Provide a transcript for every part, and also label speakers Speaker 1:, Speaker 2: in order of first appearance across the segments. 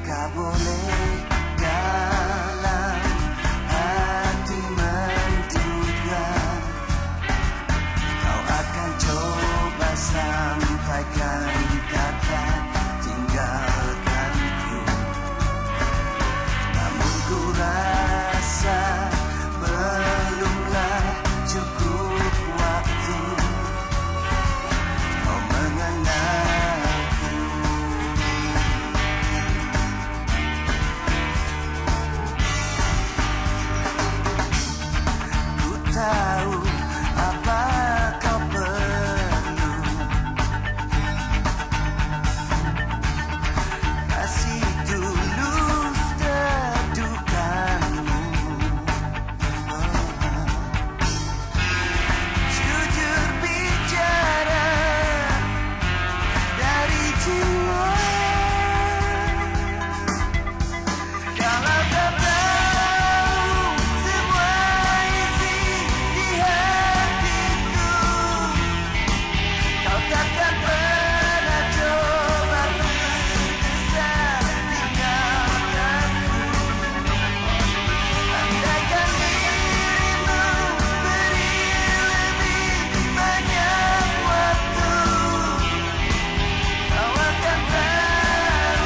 Speaker 1: Tak boleh dalam hati menduga kau akan coba sampaikan kata tinggalkanku. Namun ku rasa belumlah cukup waktu kau mengenalku. Ku tahu apa kau perlu, kasih tulus tedukanmu. Jujur bicara dari jiwa. Kalau kau tahu semua isi di hatiku, kau takkan pernah coba bergeser tinggalkanku. Andaikan dirimu beri lebih banyak waktu, kau akan tahu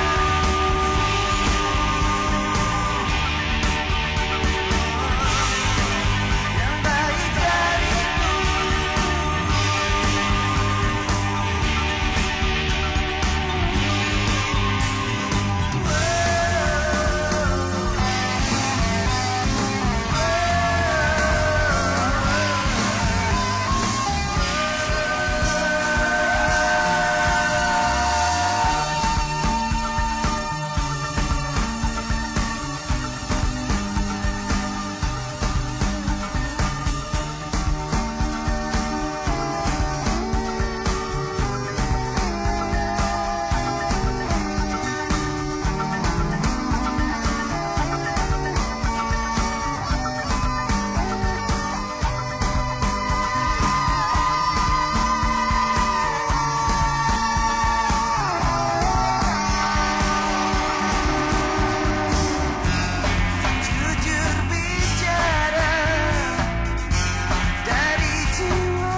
Speaker 1: yang baik dariku. Jujur bicara dari jiwa.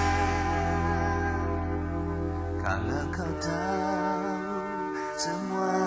Speaker 1: Kalau kau tahu semua